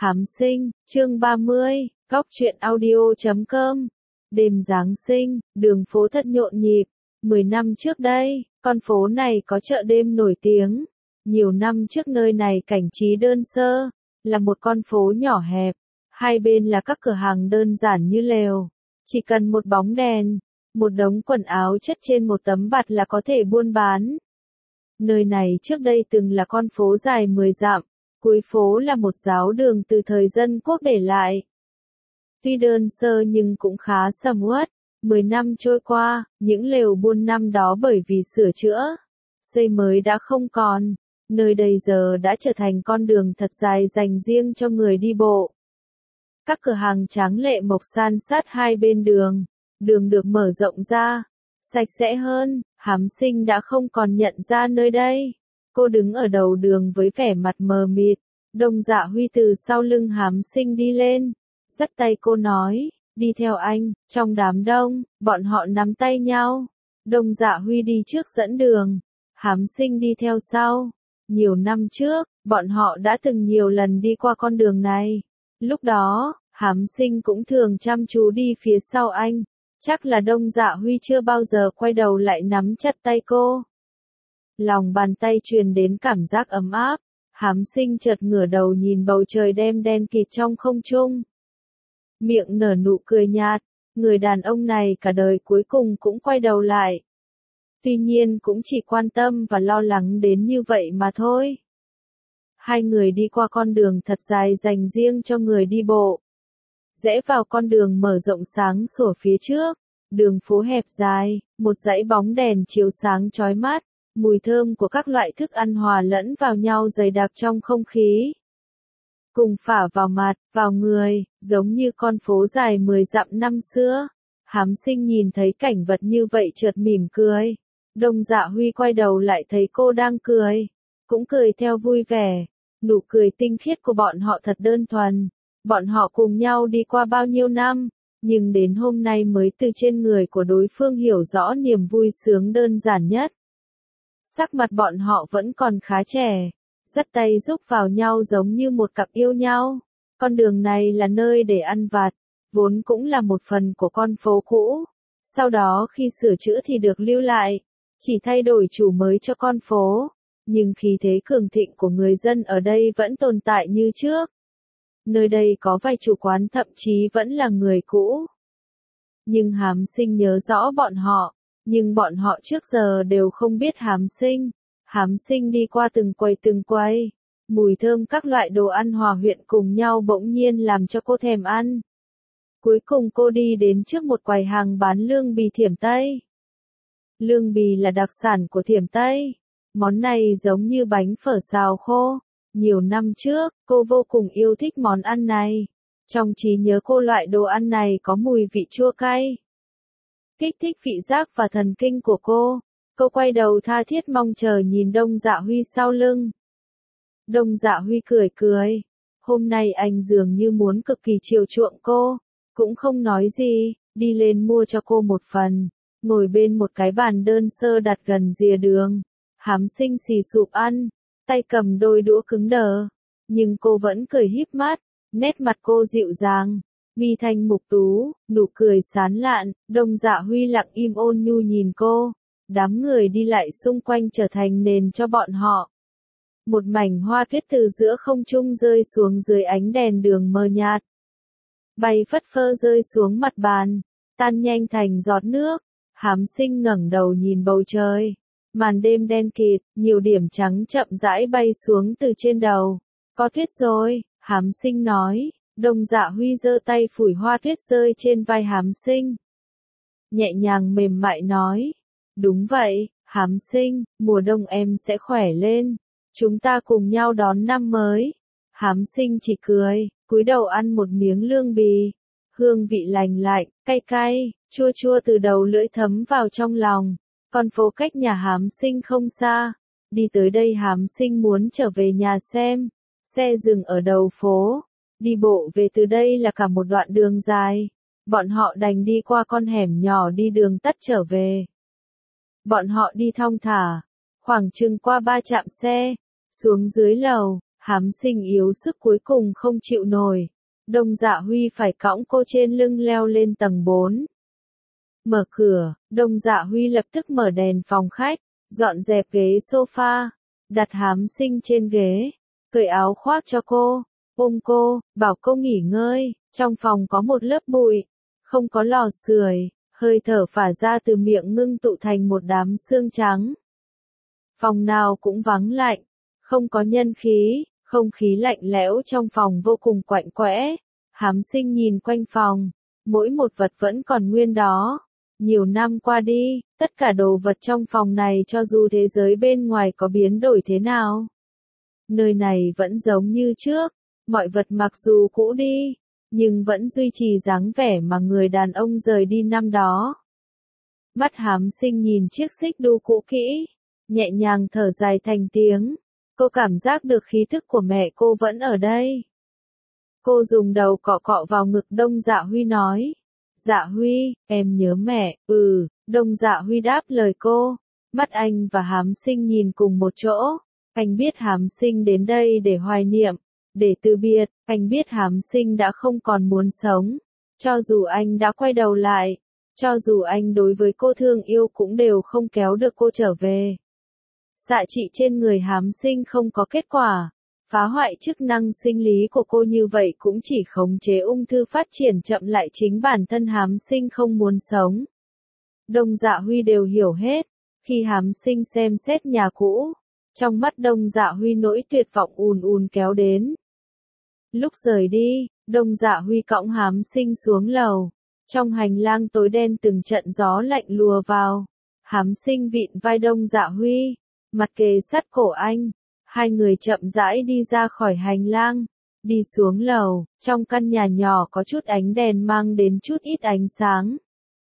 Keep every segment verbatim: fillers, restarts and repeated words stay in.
Hám sinh, chương ba mươi, góc truyện audio chấm com. Đêm Giáng sinh, đường phố thật nhộn nhịp. Mười năm trước đây, con phố này có chợ đêm nổi tiếng. Nhiều năm trước nơi này cảnh trí đơn sơ, là một con phố nhỏ hẹp. Hai bên là các cửa hàng đơn giản như lều. Chỉ cần một bóng đèn, một đống quần áo chất trên một tấm bạt là có thể buôn bán. Nơi này trước đây từng là con phố dài mười dặm. Cuối phố là một giáo đường từ thời dân quốc để lại. Tuy đơn sơ nhưng cũng khá sầm uất. Mười năm trôi qua, những lều buôn năm đó bởi vì sửa chữa, xây mới đã không còn. Nơi đây giờ đã trở thành con đường thật dài dành riêng cho người đi bộ. Các cửa hàng tráng lệ mộc san sát hai bên đường. Đường được mở rộng ra, sạch sẽ hơn. Hám sinh đã không còn nhận ra nơi đây. Cô đứng ở đầu đường với vẻ mặt mờ mịt. Đông Dạ Huy từ sau lưng Hám sinh đi lên. Dắt tay cô nói, đi theo anh. Trong đám đông, bọn họ nắm tay nhau. Đông Dạ Huy đi trước dẫn đường. Hám sinh đi theo sau. Nhiều năm trước, bọn họ đã từng nhiều lần đi qua con đường này. Lúc đó, Hám sinh cũng thường chăm chú đi phía sau anh. Chắc là Đông Dạ Huy chưa bao giờ quay đầu lại nắm chặt tay cô. Lòng bàn tay truyền đến cảm giác ấm áp. Hám sinh chợt ngửa đầu nhìn bầu trời đêm đen kịt trong không trung. Miệng nở nụ cười nhạt. Người đàn ông này cả đời cuối cùng cũng quay đầu lại. Tuy nhiên cũng chỉ quan tâm và lo lắng đến như vậy mà thôi. Hai người đi qua con đường thật dài dành riêng cho người đi bộ. Rẽ vào con đường mở rộng sáng sủa phía trước. Đường phố hẹp dài, một dãy bóng đèn chiếu sáng chói mắt. Mùi thơm của các loại thức ăn hòa lẫn vào nhau dày đặc trong không khí. Cùng phả vào mặt, vào người, giống như con phố dài mười dặm năm xưa. Hám sinh nhìn thấy cảnh vật như vậy chợt mỉm cười. Đông Dạ Huy quay đầu lại thấy cô đang cười. Cũng cười theo vui vẻ. Nụ cười tinh khiết của bọn họ thật đơn thuần. Bọn họ cùng nhau đi qua bao nhiêu năm. Nhưng đến hôm nay mới từ trên người của đối phương hiểu rõ niềm vui sướng đơn giản nhất. Sắc mặt bọn họ vẫn còn khá trẻ. Dắt tay giúp vào nhau giống như một cặp yêu nhau. Con đường này là nơi để ăn vặt. Vốn cũng là một phần của con phố cũ. Sau đó khi sửa chữa thì được lưu lại. Chỉ thay đổi chủ mới cho con phố. Nhưng khí thế cường thịnh của người dân ở đây vẫn tồn tại như trước. Nơi đây có vài chủ quán thậm chí vẫn là người cũ. Nhưng Hám sinh nhớ rõ bọn họ. Nhưng bọn họ trước giờ đều không biết Hám sinh. Hám sinh đi qua từng quầy từng quầy. Mùi thơm các loại đồ ăn hòa quyện cùng nhau bỗng nhiên làm cho cô thèm ăn. Cuối cùng cô đi đến trước một quầy hàng bán lương bì Thiểm Tây. Lương bì là đặc sản của Thiểm Tây. Món này giống như bánh phở xào khô. Nhiều năm trước, cô vô cùng yêu thích món ăn này. Trong trí nhớ cô loại đồ ăn này có mùi vị chua cay. Kích thích vị giác và thần kinh của cô. Cô quay đầu tha thiết mong chờ nhìn Đông Dạ Huy sau lưng. Đông Dạ Huy cười cười. Hôm nay anh dường như muốn cực kỳ chiều chuộng cô. Cũng không nói gì, đi lên mua cho cô một phần. Ngồi bên một cái bàn đơn sơ đặt gần rìa đường. Hám sinh xì sụp ăn. Tay cầm đôi đũa cứng đờ. Nhưng cô vẫn cười híp mắt. Nét mặt cô dịu dàng. Mi thanh mục tú, nụ cười sán lạn. Đông Dạ Huy lặng im ôn nhu nhìn cô. Đám người đi lại xung quanh trở thành nền cho bọn họ. Một mảnh hoa tuyết từ giữa không trung rơi xuống dưới ánh đèn đường mờ nhạt. Bay phất phơ rơi xuống mặt bàn, tan nhanh thành giọt nước. Hám sinh ngẩng đầu nhìn bầu trời. Màn đêm đen kịt, nhiều điểm trắng chậm rãi bay xuống từ trên đầu. Có tuyết rồi, Hám sinh nói. Đông Dạ Huy giơ tay phủi hoa tuyết rơi trên vai Hám sinh. Nhẹ nhàng mềm mại nói. Đúng vậy, Hám sinh, mùa đông em sẽ khỏe lên. Chúng ta cùng nhau đón năm mới. Hám sinh chỉ cười, cúi đầu ăn một miếng lương bì. Hương vị lành lạnh, cay cay, chua chua từ đầu lưỡi thấm vào trong lòng. Con phố cách nhà Hám sinh không xa. Đi tới đây Hám sinh muốn trở về nhà xem. Xe dừng ở đầu phố. Đi bộ về từ đây là cả một đoạn đường dài. Bọn họ đành đi qua con hẻm nhỏ đi đường tắt trở về. Bọn họ đi thong thả. Khoảng chừng qua ba trạm xe. Xuống dưới lầu, Hám Sinh yếu sức cuối cùng không chịu nổi. Đông Dạ Huy phải cõng cô trên lưng leo lên tầng bốn. Mở cửa, Đông Dạ Huy lập tức mở đèn phòng khách, dọn dẹp ghế sofa, đặt Hám Sinh trên ghế, cởi áo khoác cho cô, ôm cô, bảo cô nghỉ ngơi. Trong phòng có một lớp bụi, không có lò sưởi, hơi thở phả ra từ miệng ngưng tụ thành một đám xương trắng. Phòng nào cũng vắng lạnh, không có nhân khí, không khí lạnh lẽo trong phòng vô cùng quạnh quẽ. Hám Sinh nhìn quanh phòng, mỗi một vật vẫn còn nguyên đó. Nhiều năm qua đi, tất cả đồ vật trong phòng này cho dù thế giới bên ngoài có biến đổi thế nào, nơi này vẫn giống như trước, mọi vật mặc dù cũ đi, nhưng vẫn duy trì dáng vẻ mà người đàn ông rời đi năm đó. Mắt Hám Sinh nhìn chiếc xích đu cũ kỹ, nhẹ nhàng thở dài thành tiếng. Cô cảm giác được khí thức của mẹ cô vẫn ở đây. Cô dùng đầu cọ cọ vào ngực Đông Dạ Huy nói. Dạ Huy, em nhớ mẹ. Ừ, Đông Dạ Huy đáp lời cô. Mắt anh và Hám Sinh nhìn cùng một chỗ. Anh biết Hám Sinh đến đây để hoài niệm, để từ biệt. Anh biết Hám Sinh đã không còn muốn sống. Cho dù anh đã quay đầu lại, cho dù anh đối với cô thương yêu cũng đều không kéo được cô trở về. Xạ trị trên người Hám Sinh không có kết quả, phá hoại chức năng sinh lý của cô như vậy cũng chỉ khống chế ung thư phát triển chậm lại chính bản thân Hám Sinh không muốn sống. Đông Dạ Huy đều hiểu hết, khi Hám Sinh xem xét nhà cũ, trong mắt Đông Dạ Huy nỗi tuyệt vọng ùn ùn kéo đến. Lúc rời đi, Đông Dạ Huy cõng Hám Sinh xuống lầu, trong hành lang tối đen từng trận gió lạnh lùa vào. Hám Sinh vịn vai Đông Dạ Huy, mặt kề sát cổ anh, hai người chậm rãi đi ra khỏi hành lang, đi xuống lầu. Trong căn nhà nhỏ có chút ánh đèn mang đến chút ít ánh sáng.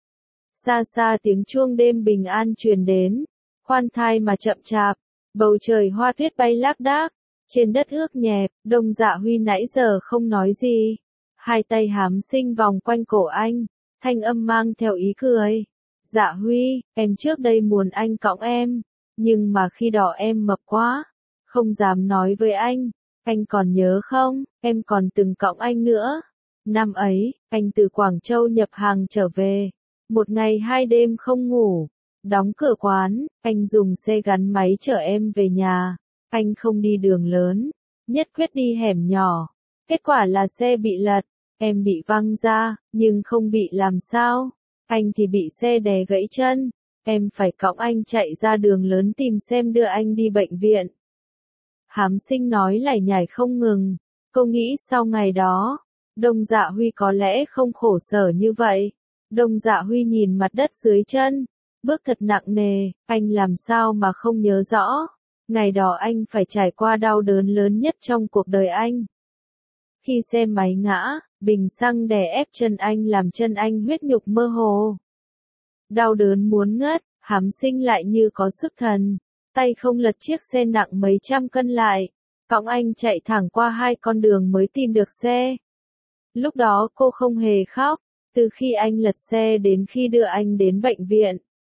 Xa xa tiếng chuông đêm bình an truyền đến, khoan thai mà chậm chạp, bầu trời hoa tuyết bay lác đác, trên đất ướt nhẹp. Đông Dạ Huy nãy giờ không nói gì, hai tay Hám Sinh vòng quanh cổ anh, thanh âm mang theo ý cười. Dạ Huy, em trước đây muốn anh cõng em, nhưng mà khi đó em mập quá, không dám nói với anh. Anh còn nhớ không, em còn từng cõng anh nữa. Năm ấy, anh từ Quảng Châu nhập hàng trở về, một ngày hai đêm không ngủ, đóng cửa quán, anh dùng xe gắn máy chở em về nhà. Anh không đi đường lớn, nhất quyết đi hẻm nhỏ. Kết quả là xe bị lật, em bị văng ra, nhưng không bị làm sao. Anh thì bị xe đè gãy chân, em phải cõng anh chạy ra đường lớn tìm xem đưa anh đi bệnh viện. Hám Sinh nói lải nhải không ngừng, cô nghĩ sau ngày đó, Đông Dạ Huy có lẽ không khổ sở như vậy. Đông Dạ Huy nhìn mặt đất dưới chân, bước thật nặng nề, anh làm sao mà không nhớ rõ. Ngày đó anh phải trải qua đau đớn lớn nhất trong cuộc đời anh. Khi xe máy ngã, bình xăng đè ép chân anh làm chân anh huyết nhục mơ hồ. Đau đớn muốn ngất, Hám Sinh lại như có sức thần, tay không lật chiếc xe nặng mấy trăm cân lại, cõng anh chạy thẳng qua hai con đường mới tìm được xe. Lúc đó cô không hề khóc, từ khi anh lật xe đến khi đưa anh đến bệnh viện.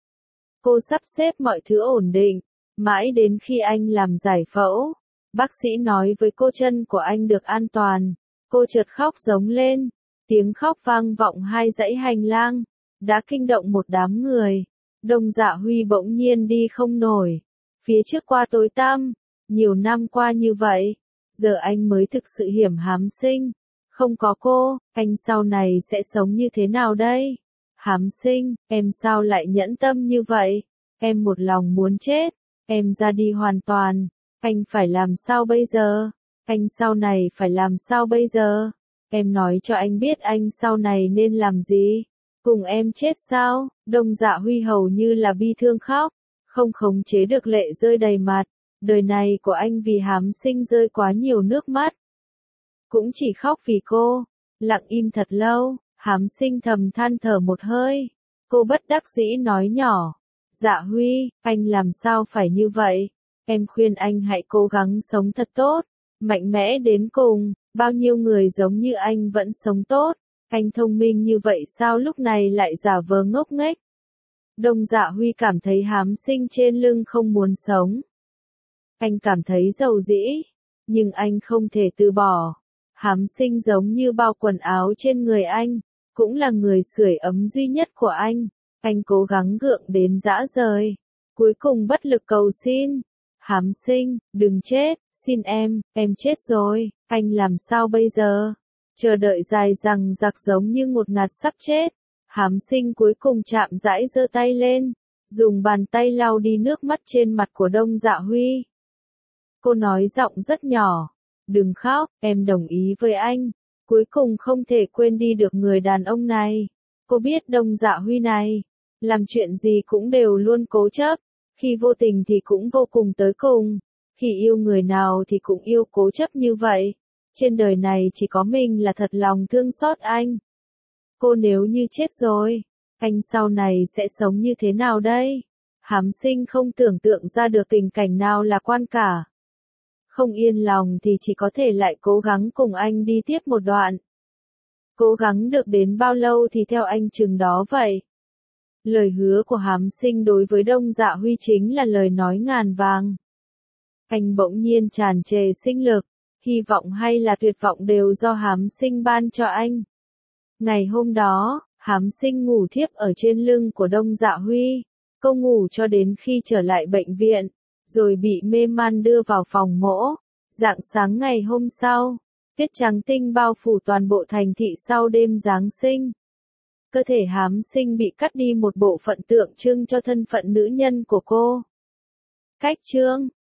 Cô sắp xếp mọi thứ ổn định, mãi đến khi anh làm giải phẫu, bác sĩ nói với cô chân của anh được an toàn, cô chợt khóc giống lên, tiếng khóc vang vọng hai dãy hành lang, đã kinh động một đám người. Đông Dạ Huy bỗng nhiên đi không nổi, phía trước qua tối tăm, nhiều năm qua như vậy, giờ anh mới thực sự hiểm Hám Sinh. Không có cô, anh sau này sẽ sống như thế nào đây? Hám Sinh, em sao lại nhẫn tâm như vậy? Em một lòng muốn chết, em ra đi hoàn toàn, anh phải làm sao bây giờ? Anh sau này phải làm sao bây giờ? Em nói cho anh biết anh sau này nên làm gì? Cùng em chết sao? Đông Dạ Huy hầu như là bi thương khóc, không khống chế được lệ rơi đầy mặt. Đời này của anh vì Hám Sinh rơi quá nhiều nước mắt. Cũng chỉ khóc vì cô. Lặng im thật lâu, Hám Sinh thầm than thở một hơi. Cô bất đắc dĩ nói nhỏ. Dạ Huy, anh làm sao phải như vậy? Em khuyên anh hãy cố gắng sống thật tốt, mạnh mẽ đến cùng. Bao nhiêu người giống như anh vẫn sống tốt. Anh thông minh như vậy sao lúc này lại giả vờ ngốc nghếch? Đông Dạ Huy cảm thấy Hám Sinh trên lưng không muốn sống. Anh cảm thấy dầu dĩ. Nhưng anh không thể từ bỏ. Hám Sinh giống như bao quần áo trên người anh, cũng là người sưởi ấm duy nhất của anh. Anh cố gắng gượng đến rã rời, cuối cùng bất lực cầu xin. Hám Sinh, đừng chết, xin em, em chết rồi, anh làm sao bây giờ? Chờ đợi dài dằng dặc giống như ngột ngạt sắp chết. Hám Sinh cuối cùng chạm rãi giơ tay lên, dùng bàn tay lau đi nước mắt trên mặt của Đông Dạ Huy. Cô nói giọng rất nhỏ, đừng khóc, em đồng ý với anh. Cuối cùng không thể quên đi được người đàn ông này. Cô biết Đông Dạ Huy này, làm chuyện gì cũng đều luôn cố chấp, khi vô tình thì cũng vô cùng tới cùng, khi yêu người nào thì cũng yêu cố chấp như vậy. Trên đời này chỉ có mình là thật lòng thương xót anh. Cô nếu như chết rồi, anh sau này sẽ sống như thế nào đây? Hám Sinh không tưởng tượng ra được tình cảnh nào là quan cả. Không yên lòng thì chỉ có thể lại cố gắng cùng anh đi tiếp một đoạn. Cố gắng được đến bao lâu thì theo anh chừng đó vậy. Lời hứa của Hám Sinh đối với Đông Dạ Huy chính là lời nói ngàn vàng. Anh bỗng nhiên tràn trề sinh lực, hy vọng hay là tuyệt vọng đều do Hám Sinh ban cho anh. Ngày hôm đó, Hám Sinh ngủ thiếp ở trên lưng của Đông Dạ Huy. Cô ngủ cho đến khi trở lại bệnh viện, rồi bị mê man đưa vào phòng mổ. Rạng sáng ngày hôm sau, tuyết trắng tinh bao phủ toàn bộ thành thị sau đêm Giáng sinh. Cơ thể Hám Sinh bị cắt đi một bộ phận tượng trưng cho thân phận nữ nhân của cô. Cách chương